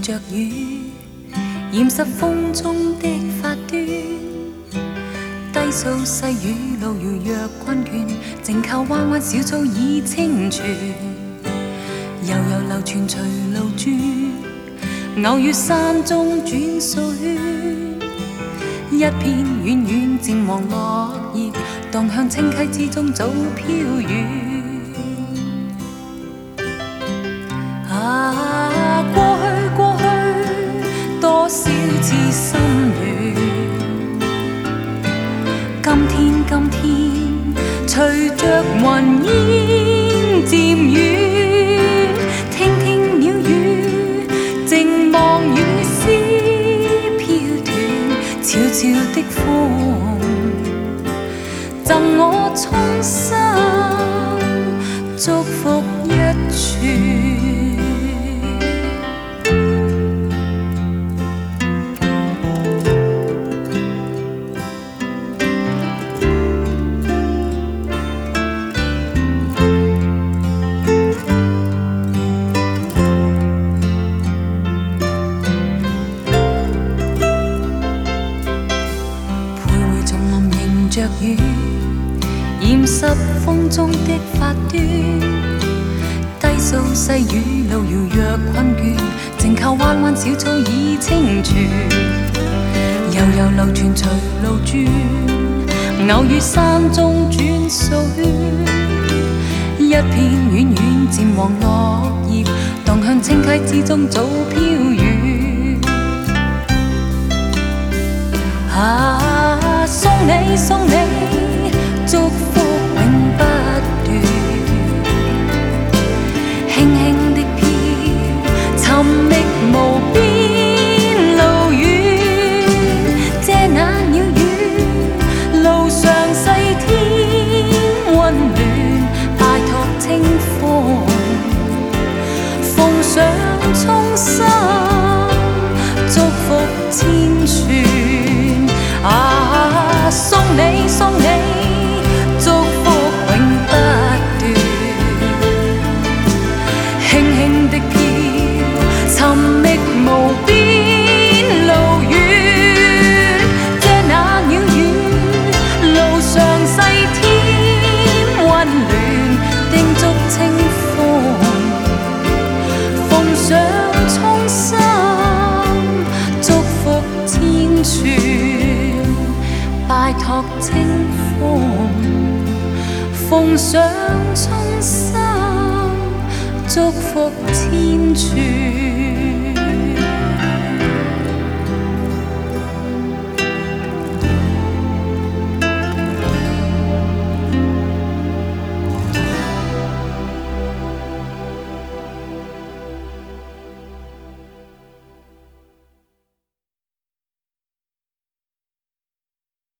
着雨，染湿风中的发端。低诉细雨路遥若困倦，静靠弯弯小草已清泉。悠悠流泉随路转，偶遇山中转数圈。一片遠遠漸黃落葉，蕩向清溪之中早飄遠。過去，多少次心亂。今天，隨着雲煙漸遠，聽鳥語，靜望雨絲飄斷，悄悄的風，贈我衷心祝福一串。着雨，染湿風中的發端。低訴細雨路遙若困倦，靜靠彎彎小草已清泉。悠悠流泉隨路轉，偶遇山中轉數圈。一片遠遠漸黃落葉，蕩向清溪之中早飄遠。送你，祝福永不斷，輕輕的飄，尋覓無邊路遠，遮那鳥語，路上細天溫暖，拜託清風，奉上衷心祝福千串。送你，祝福永不斷，輕輕的飄，尋覓無邊路遠，遮那鳥語，路上細天溫暖，叮囑清風，奉上衷心祝福千串。拜託清風，奉上衷心祝福千串。